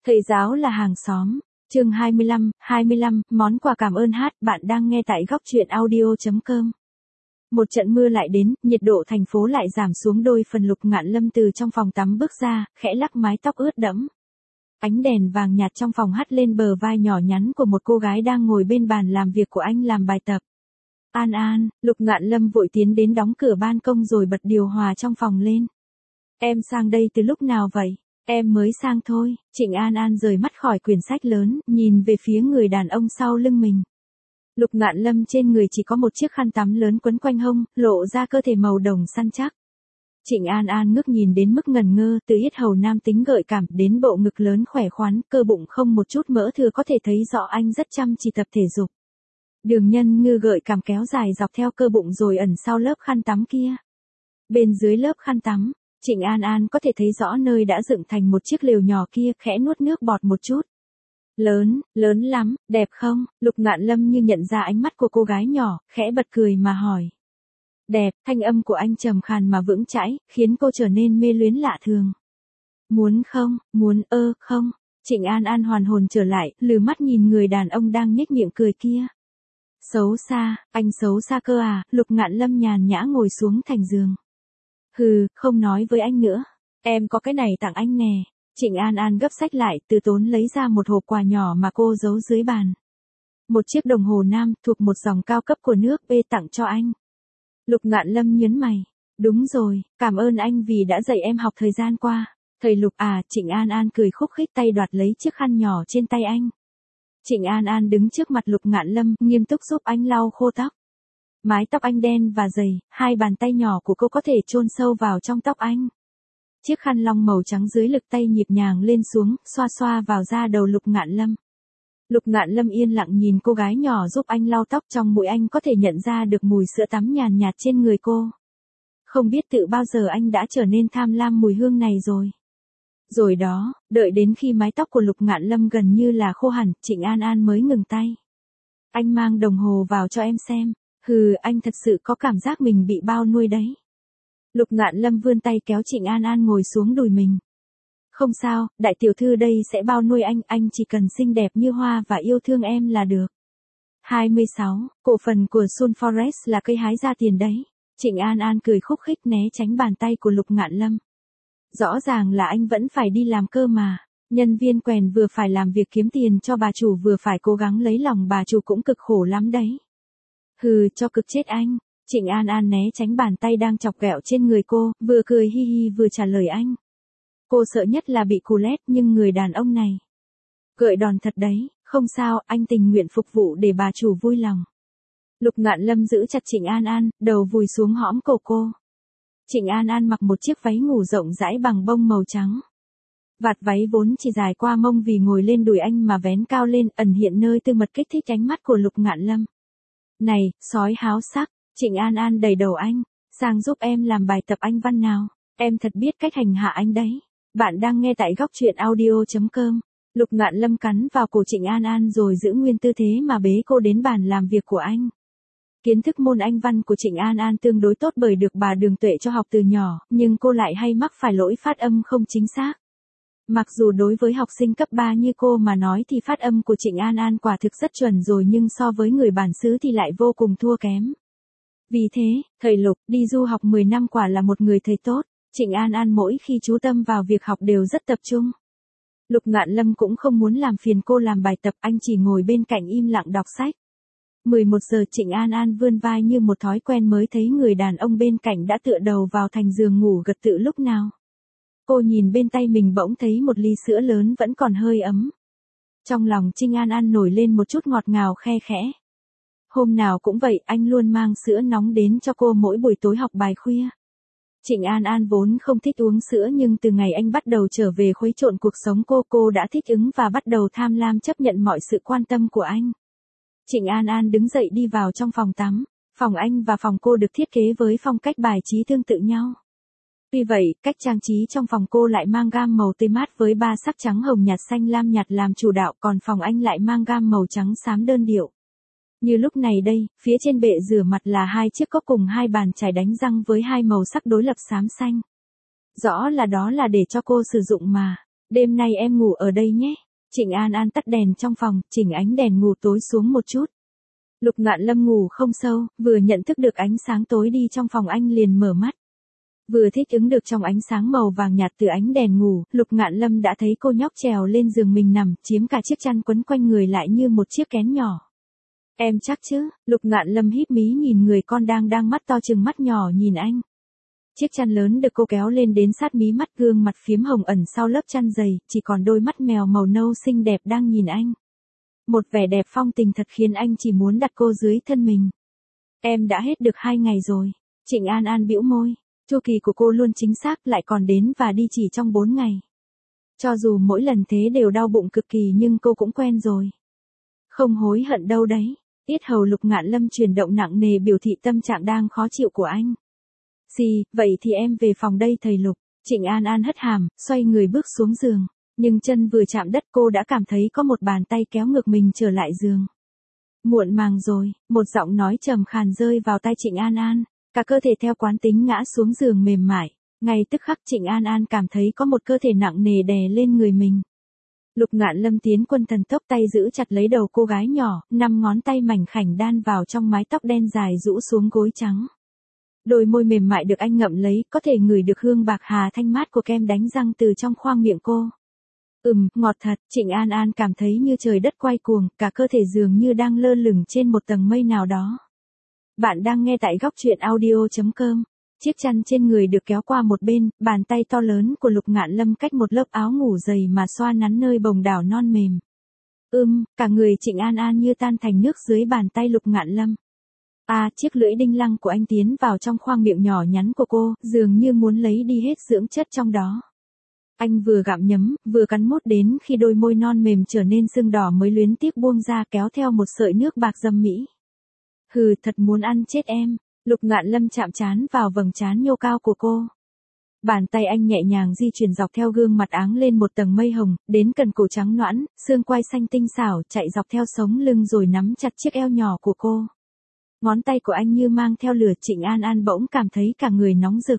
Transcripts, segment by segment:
Thầy giáo là hàng xóm. Chương 25, món quà cảm ơn hát, bạn đang nghe tại góc truyện audio.com. Một trận mưa lại đến, nhiệt độ thành phố lại giảm xuống đôi phần. Lục Ngạn Lâm từ trong phòng tắm bước ra, khẽ lắc mái tóc ướt đẫm. Ánh đèn vàng nhạt trong phòng hắt lên bờ vai nhỏ nhắn của một cô gái đang ngồi bên bàn làm việc của anh làm bài tập. An An, Lục Ngạn Lâm vội tiến đến đóng cửa ban công rồi bật điều hòa trong phòng lên. Em sang đây từ lúc nào vậy? Em mới sang thôi. Trịnh An An rời mắt khỏi quyển sách lớn, nhìn về phía người đàn ông sau lưng mình. Lục Ngạn Lâm trên người chỉ có một chiếc khăn tắm lớn quấn quanh hông, lộ ra cơ thể màu đồng săn chắc. Trịnh An An ngước nhìn đến mức ngẩn ngơ, từ yết hầu nam tính gợi cảm đến bộ ngực lớn khỏe khoắn, cơ bụng không một chút mỡ thừa, có thể thấy rõ anh rất chăm chỉ tập thể dục. Đường nhân ngư gợi cảm kéo dài dọc theo cơ bụng rồi ẩn sau lớp khăn tắm kia. Bên dưới lớp khăn tắm, Trịnh An An có thể thấy rõ nơi đã dựng thành một chiếc lều nhỏ kia, khẽ nuốt nước bọt một chút. Lớn lắm, đẹp không? Lục Ngạn Lâm như nhận ra ánh mắt của cô gái nhỏ, khẽ bật cười mà hỏi. Đẹp, thanh âm của anh trầm khàn mà vững chãi, khiến cô trở nên mê luyến lạ thường. Muốn không, không. Trịnh An An hoàn hồn trở lại, lừ mắt nhìn người đàn ông đang nhếch miệng cười kia. Xấu xa, anh xấu xa cơ à? Lục Ngạn Lâm nhàn nhã ngồi xuống thành giường. Hừ, không nói với anh nữa. Em có cái này tặng anh nè. Trịnh An An gấp sách lại, từ tốn lấy ra một hộp quà nhỏ mà cô giấu dưới bàn. Một chiếc đồng hồ nam, thuộc một dòng cao cấp của nước B tặng cho anh. Lục Ngạn Lâm nhớn mày. Đúng rồi, cảm ơn anh vì đã dạy em học thời gian qua. Thầy Lục à? Trịnh An An cười khúc khích, tay đoạt lấy chiếc khăn nhỏ trên tay anh. Trịnh An An đứng trước mặt Lục Ngạn Lâm, nghiêm túc giúp anh lau khô tóc. Mái tóc anh đen và dày, hai bàn tay nhỏ của cô có thể chôn sâu vào trong tóc anh. Chiếc khăn lông màu trắng dưới lực tay nhịp nhàng lên xuống, xoa xoa vào da đầu Lục Ngạn Lâm. Lục Ngạn Lâm yên lặng nhìn cô gái nhỏ giúp anh lau tóc, trong mũi anh có thể nhận ra được mùi sữa tắm nhàn nhạt trên người cô. Không biết từ bao giờ anh đã trở nên tham lam mùi hương này rồi. Rồi đó, đợi đến khi mái tóc của Lục Ngạn Lâm gần như là khô hẳn, Trịnh An An mới ngừng tay. Anh mang đồng hồ vào cho em xem. Hừ, anh thật sự có cảm giác mình bị bao nuôi đấy. Lục Ngạn Lâm vươn tay kéo Trịnh An An ngồi xuống đùi mình. Không sao, đại tiểu thư đây sẽ bao nuôi anh chỉ cần xinh đẹp như hoa và yêu thương em là được. 26. Cổ phần của Sun Forest là cây hái ra tiền đấy. Trịnh An An cười khúc khích né tránh bàn tay của Lục Ngạn Lâm. Rõ ràng là anh vẫn phải đi làm cơ mà. Nhân viên quèn vừa phải làm việc kiếm tiền cho bà chủ vừa phải cố gắng lấy lòng bà chủ cũng cực khổ lắm đấy. Hừ, cho cực chết anh. Trịnh An An né tránh bàn tay đang chọc ghẹo trên người cô, vừa cười hi hi vừa trả lời anh. Cô sợ nhất là bị cù lét, nhưng người đàn ông này gợi đòn thật đấy. Không sao, anh tình nguyện phục vụ để bà chủ vui lòng. Lục Ngạn Lâm giữ chặt Trịnh An An, đầu vùi xuống hõm cổ cô. Trịnh An An mặc một chiếc váy ngủ rộng rãi bằng bông màu trắng. Vạt váy vốn chỉ dài qua mông vì ngồi lên đùi anh mà vén cao lên, ẩn hiện nơi tư mật kích thích ánh mắt của Lục Ngạn Lâm. Này, sói háo sắc. Trịnh An An đẩy đầu anh. Sang giúp em làm bài tập Anh văn nào. Em thật biết cách hành hạ anh đấy. Bạn đang nghe tại góc truyện audio.com. Lục Ngạn Lâm cắn vào cổ Trịnh An An rồi giữ nguyên tư thế mà bế cô đến bàn làm việc của anh. Kiến thức môn Anh văn của Trịnh An An tương đối tốt bởi được bà Đường Tuệ cho học từ nhỏ, nhưng cô lại hay mắc phải lỗi phát âm không chính xác. Mặc dù đối với học sinh cấp 3 như cô mà nói thì phát âm của Trịnh An An quả thực rất chuẩn rồi, nhưng so với người bản xứ thì lại vô cùng thua kém. Vì thế, thầy Lục đi du học 10 năm quả là một người thầy tốt. Trịnh An An mỗi khi chú tâm vào việc học đều rất tập trung. Lục Ngạn Lâm cũng không muốn làm phiền cô làm bài tập, anh chỉ ngồi bên cạnh im lặng đọc sách. 11 giờ Trịnh An An vươn vai như một thói quen mới thấy người đàn ông bên cạnh đã tựa đầu vào thành giường ngủ gật tự lúc nào. Cô nhìn bên tay mình bỗng thấy một ly sữa lớn vẫn còn hơi ấm. Trong lòng Trịnh An An nổi lên một chút ngọt ngào khe khẽ. Hôm nào cũng vậy, anh luôn mang sữa nóng đến cho cô mỗi buổi tối học bài khuya. Trịnh An An vốn không thích uống sữa, nhưng từ ngày anh bắt đầu trở về khuấy trộn cuộc sống cô đã thích ứng và bắt đầu tham lam chấp nhận mọi sự quan tâm của anh. Trịnh An An đứng dậy đi vào trong phòng tắm. Phòng anh và phòng cô được thiết kế với phong cách bài trí tương tự nhau. Tuy vậy, cách trang trí trong phòng cô lại mang gam màu tươi mát với ba sắc trắng hồng nhạt xanh lam nhạt làm chủ đạo, còn phòng anh lại mang gam màu trắng xám đơn điệu. Như lúc này đây, phía trên bệ rửa mặt là hai chiếc cốc cùng hai bàn chải đánh răng với hai màu sắc đối lập xám xanh. Rõ là đó là để cho cô sử dụng mà. Đêm nay em ngủ ở đây nhé. Trịnh An An tắt đèn trong phòng, chỉnh ánh đèn ngủ tối xuống một chút. Lục Ngạn Lâm ngủ không sâu, vừa nhận thức được ánh sáng tối đi trong phòng anh liền mở mắt. Vừa thích ứng được trong ánh sáng màu vàng nhạt từ ánh đèn ngủ, Lục Ngạn Lâm đã thấy cô nhóc trèo lên giường mình nằm, chiếm cả chiếc chăn quấn quanh người lại như một chiếc kén nhỏ. Em chắc chứ? Lục Ngạn Lâm híp mí nhìn người con đang mắt to chừng mắt nhỏ nhìn anh. Chiếc chăn lớn được cô kéo lên đến sát mí mắt, gương mặt phiếm hồng ẩn sau lớp chăn dày, chỉ còn đôi mắt mèo màu nâu xinh đẹp đang nhìn anh. Một vẻ đẹp phong tình thật khiến anh chỉ muốn đặt cô dưới thân mình. Em đã hết được 2 ngày rồi. Trịnh An An bĩu môi. Chu kỳ của cô luôn chính xác, lại còn đến và đi chỉ trong 4 ngày. Cho dù mỗi lần thế đều đau bụng cực kỳ nhưng cô cũng quen rồi. Không hối hận đâu đấy. Yết hầu Lục Ngạn Lâm chuyển động nặng nề biểu thị tâm trạng đang khó chịu của anh. Vậy thì em về phòng đây thầy Lục. Trịnh An An hất hàm, xoay người bước xuống giường. Nhưng chân vừa chạm đất cô đã cảm thấy có một bàn tay kéo ngược mình trở lại giường. Muộn màng rồi, một giọng nói trầm khàn rơi vào tai Trịnh An An. Cả cơ thể theo quán tính ngã xuống giường mềm mại. Ngay tức khắc Trịnh An An cảm thấy có một cơ thể nặng nề đè lên người mình. Lục Ngạn Lâm tiến quân thần tốc, tay giữ chặt lấy đầu cô gái nhỏ, 5 ngón tay mảnh khảnh đan vào trong mái tóc đen dài rũ xuống gối trắng. Đôi môi mềm mại được anh ngậm lấy, có thể ngửi được hương bạc hà thanh mát của kem đánh răng từ trong khoang miệng cô. Ngọt thật. Trịnh An An cảm thấy như trời đất quay cuồng, cả cơ thể dường như đang lơ lửng trên một tầng mây nào đó. Bạn đang nghe tại góc truyện audio.com. Chiếc chăn trên người được kéo qua một bên, bàn tay to lớn của Lục Ngạn Lâm cách một lớp áo ngủ dày mà xoa nắn nơi bồng đảo non mềm. Cả người Trịnh An An như tan thành nước dưới bàn tay Lục Ngạn Lâm. Chiếc lưỡi đinh lăng của anh tiến vào trong khoang miệng nhỏ nhắn của cô, dường như muốn lấy đi hết dưỡng chất trong đó. Anh vừa gặm nhấm, vừa cắn mút đến khi đôi môi non mềm trở nên sưng đỏ mới luyến tiếc buông ra kéo theo một sợi nước bạc dâm mỹ. Thật muốn ăn chết em. Lục Ngạn Lâm chạm trán vào vầng trán nhô cao của cô. Bàn tay anh nhẹ nhàng di chuyển dọc theo gương mặt áng lên một tầng mây hồng, đến cần cổ trắng nõn, xương quai xanh tinh xảo chạy dọc theo sống lưng rồi nắm chặt chiếc eo nhỏ của cô. Ngón tay của anh như mang theo lửa. Trịnh An An bỗng cảm thấy cả người nóng rực.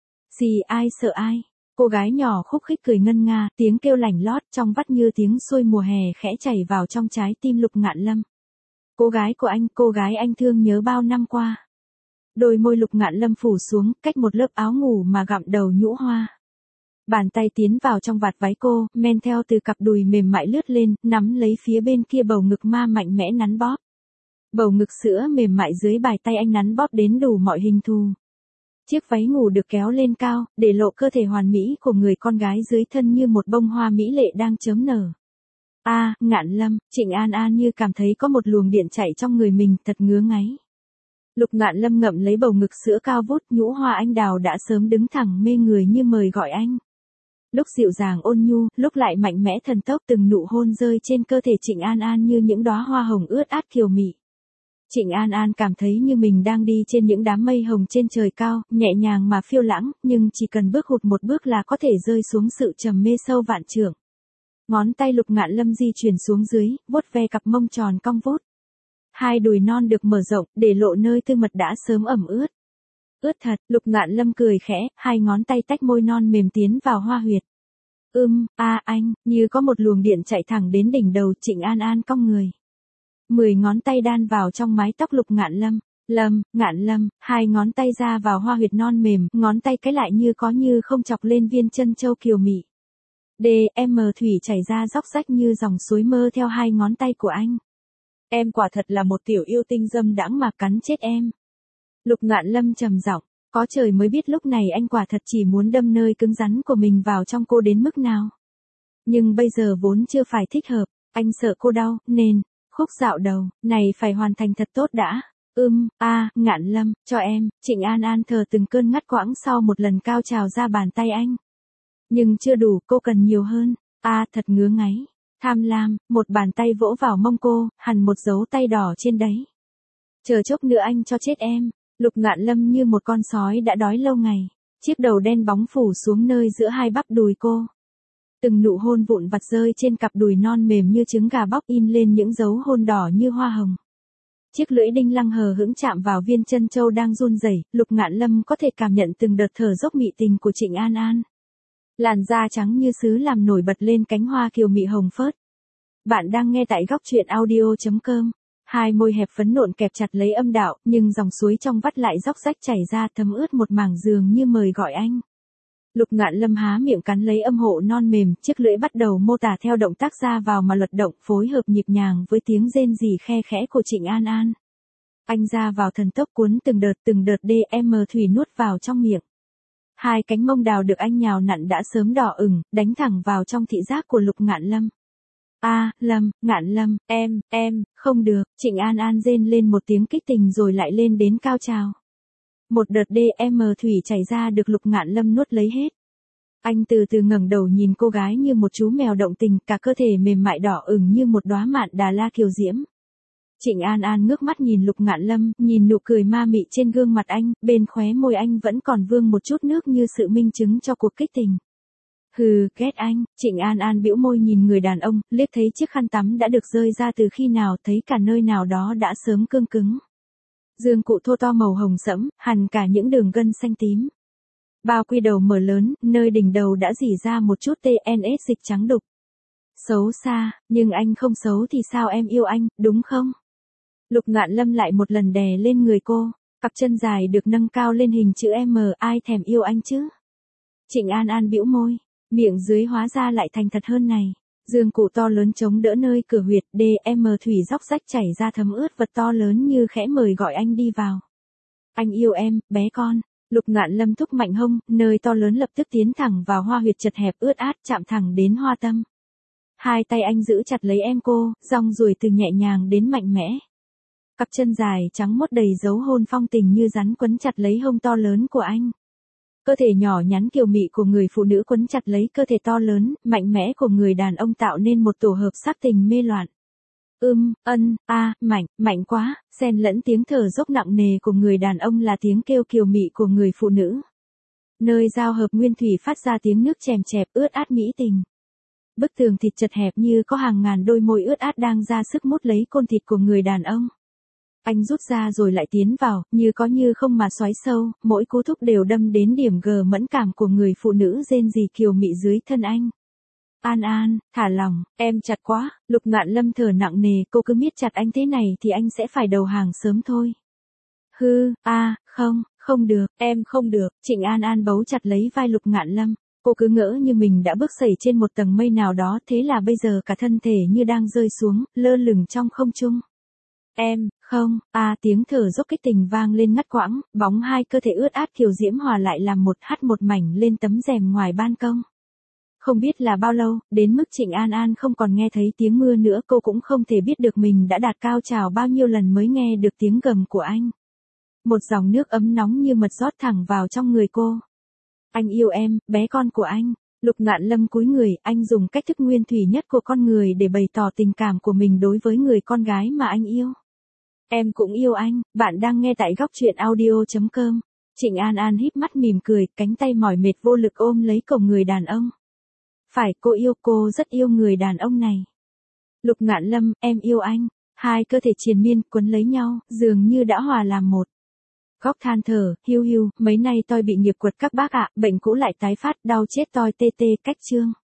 Ai sợ ai? Cô gái nhỏ khúc khích cười ngân nga, tiếng kêu lảnh lót trong vắt như tiếng xuôi mùa hè khẽ chảy vào trong trái tim Lục Ngạn Lâm. Cô gái của anh, cô gái anh thương nhớ bao năm qua. Đôi môi Lục Ngạn Lâm phủ xuống, cách một lớp áo ngủ mà gặm đầu nhũ hoa. Bàn tay tiến vào trong vạt váy cô, men theo từ cặp đùi mềm mại lướt lên, nắm lấy phía bên kia bầu ngực ma mạnh mẽ nắn bóp. Bầu ngực sữa mềm mại dưới bàn tay anh nắn bóp đến đủ mọi hình thù. Chiếc váy ngủ được kéo lên cao, để lộ cơ thể hoàn mỹ của người con gái dưới thân như một bông hoa mỹ lệ đang chớm nở. Ngạn Lâm. Trịnh An An như cảm thấy có một luồng điện chạy trong người mình, thật ngứa ngáy. Lục Ngạn Lâm ngậm lấy bầu ngực sữa cao vút, nhũ hoa anh đào đã sớm đứng thẳng mê người như mời gọi anh. Lúc dịu dàng ôn nhu, lúc lại mạnh mẽ thần tốc, từng nụ hôn rơi trên cơ thể Trịnh An An như những đóa hoa hồng ướt át kiều mị. Trịnh An An cảm thấy như mình đang đi trên những đám mây hồng trên trời cao, nhẹ nhàng mà phiêu lãng, nhưng chỉ cần bước hụt một bước là có thể rơi xuống sự trầm mê sâu vạn trượng. Ngón tay Lục Ngạn Lâm di chuyển xuống dưới, vuốt ve cặp mông tròn cong vút. Hai đùi non được mở rộng, để lộ nơi tư mật đã sớm ẩm ướt. Ướt thật. Lục Ngạn Lâm cười khẽ, hai ngón tay tách môi non mềm tiến vào hoa huyệt. Anh, như có một luồng điện chạy thẳng đến đỉnh đầu. Trịnh An An cong người. 10 ngón tay đan vào trong mái tóc Lục Ngạn Lâm. Ngạn Lâm, hai ngón tay ra vào hoa huyệt non mềm, ngón tay cái lại như có như không chọc lên viên chân châu kiều mị. Thủy chảy ra róc rách như dòng suối mơ theo hai ngón tay của anh. Em quả thật là một tiểu yêu tinh dâm đãng mà cắn chết em. Lục Ngạn Lâm trầm giọng, có trời mới biết lúc này anh quả thật chỉ muốn đâm nơi cứng rắn của mình vào trong cô đến mức nào. Nhưng bây giờ vốn chưa phải thích hợp, anh sợ cô đau, nên, khúc dạo đầu, này phải hoàn thành thật tốt đã. Ngạn Lâm, cho em. Trịnh An An thở từng cơn ngắt quãng sau một lần cao trào ra bàn tay anh. Nhưng chưa đủ, cô cần nhiều hơn. Thật ngứa ngáy. Tham lam, một bàn tay vỗ vào mông cô, hằn một dấu tay đỏ trên đấy. Chờ chốc nữa anh cho chết em. Lục Ngạn Lâm như một con sói đã đói lâu ngày. Chiếc đầu đen bóng phủ xuống nơi giữa hai bắp đùi cô. Từng nụ hôn vụn vặt rơi trên cặp đùi non mềm như trứng gà bóc in lên những dấu hôn đỏ như hoa hồng. Chiếc lưỡi đinh lăng hờ hững chạm vào viên chân châu đang run rẩy. Lục Ngạn Lâm có thể cảm nhận từng đợt thở dốc mị tình của Trịnh An An. Làn da trắng như sứ làm nổi bật lên cánh hoa kiều mị hồng phớt. Bạn đang nghe tại góc truyện audio.com. Hai môi hẹp phấn nộn kẹp chặt lấy âm đạo, nhưng dòng suối trong vắt lại róc rách chảy ra thấm ướt một mảng giường như mời gọi anh. Lục Ngạn Lâm há miệng cắn lấy âm hộ non mềm, chiếc lưỡi bắt đầu mô tả theo động tác ra vào mà luật động, phối hợp nhịp nhàng với tiếng rên rỉ khe khẽ của Trịnh An An. Anh ra vào thần tốc cuốn từng đợt DM thủy nuốt vào trong miệng. Hai cánh mông đào được anh nhào nặn đã sớm đỏ ửng, đánh thẳng vào trong thị giác của Lục Ngạn Lâm. Ngạn Lâm, em, không được, Trịnh An An rên lên một tiếng kích tình rồi lại lên đến cao trào. Một đợt DM thủy chảy ra được Lục Ngạn Lâm nuốt lấy hết. Anh từ từ ngẩng đầu nhìn cô gái như một chú mèo động tình, cả cơ thể mềm mại đỏ ửng như một đóa mạn đà la kiều diễm. Trịnh An An ngước mắt nhìn Lục Ngạn Lâm, nhìn nụ cười ma mị trên gương mặt anh, bên khóe môi anh vẫn còn vương một chút nước như sự minh chứng cho cuộc kích tình. Hừ, ghét anh, Trịnh An An bĩu môi nhìn người đàn ông, liếc thấy chiếc khăn tắm đã được rơi ra từ khi nào, thấy cả nơi nào đó đã sớm cương cứng. Dương cụ thô to màu hồng sẫm, hằn cả những đường gân xanh tím. Bao quy đầu mở lớn, nơi đỉnh đầu đã rỉ ra một chút TNS dịch trắng đục. Xấu xa, nhưng anh không xấu thì sao, em yêu anh, đúng không? Lục Ngạn Lâm lại một lần đè lên người cô, cặp chân dài được nâng cao lên hình chữ M, ai thèm yêu anh chứ? Trịnh An An bĩu môi, miệng dưới hóa ra lại thành thật hơn này. Dương cụ to lớn chống đỡ nơi cửa huyệt, DM thủy róc rách chảy ra thấm ướt vật to lớn như khẽ mời gọi anh đi vào. Anh yêu em, bé con. Lục Ngạn Lâm thúc mạnh hông, nơi to lớn lập tức tiến thẳng vào hoa huyệt chật hẹp ướt át, chạm thẳng đến hoa tâm. Hai tay anh giữ chặt lấy em cô, dong ruồi từ nhẹ nhàng đến mạnh mẽ. Cặp chân dài trắng mốt đầy dấu hôn phong tình như rắn quấn chặt lấy hông to lớn của anh. Cơ thể nhỏ nhắn kiều mị của người phụ nữ quấn chặt lấy cơ thể to lớn, mạnh mẽ của người đàn ông tạo nên một tổ hợp sắc tình mê loạn. Mạnh quá, xen lẫn tiếng thở dốc nặng nề của người đàn ông là tiếng kêu kiều mị của người phụ nữ. Nơi giao hợp nguyên thủy phát ra tiếng nước chèm chẹp ướt át mỹ tình. Bức tường thịt chật hẹp như có hàng ngàn đôi môi ướt át đang ra sức mút lấy côn thịt của người đàn ông. Anh rút ra rồi lại tiến vào, như có như không mà xoáy sâu, mỗi cú thúc đều đâm đến điểm G mẫn cảm của người phụ nữ rên rỉ kiều mị dưới thân anh. An An, thả lòng, em chặt quá, Lục Ngạn Lâm thở nặng nề, cô cứ miết chặt anh thế này thì anh sẽ phải đầu hàng sớm thôi. Không được, em không được, Trịnh An An bấu chặt lấy vai Lục Ngạn Lâm, cô cứ ngỡ như mình đã bước sẩy trên một tầng mây nào đó, thế là bây giờ cả thân thể như đang rơi xuống, lơ lửng trong không trung. Tiếng thở dốc kích tình vang lên ngắt quãng, bóng hai cơ thể ướt át kiều diễm hòa lại làm một mảnh lên tấm rèm ngoài ban công. Không biết là bao lâu, đến mức Trịnh An An không còn nghe thấy tiếng mưa nữa, cô cũng không thể biết được mình đã đạt cao trào bao nhiêu lần mới nghe được tiếng gầm của anh. Một dòng nước ấm nóng như mật rót thẳng vào trong người cô. Anh yêu em, bé con của anh. Lục Ngạn Lâm cúi người, anh dùng cách thức nguyên thủy nhất của con người để bày tỏ tình cảm của mình đối với người con gái mà anh yêu. Em cũng yêu anh, bạn đang nghe tại góc truyện audio.com. Trịnh An An híp mắt mỉm cười, cánh tay mỏi mệt vô lực ôm lấy cổ người đàn ông. Phải, cô rất yêu người đàn ông này. Lục Ngạn Lâm, em yêu anh. Hai cơ thể triền miên quấn lấy nhau, dường như đã hòa làm một. Góc than thở, hiu, mấy nay tôi bị nghiệp quật các bác ạ, bệnh cũ lại tái phát, đau chết tôi tê, cách chương.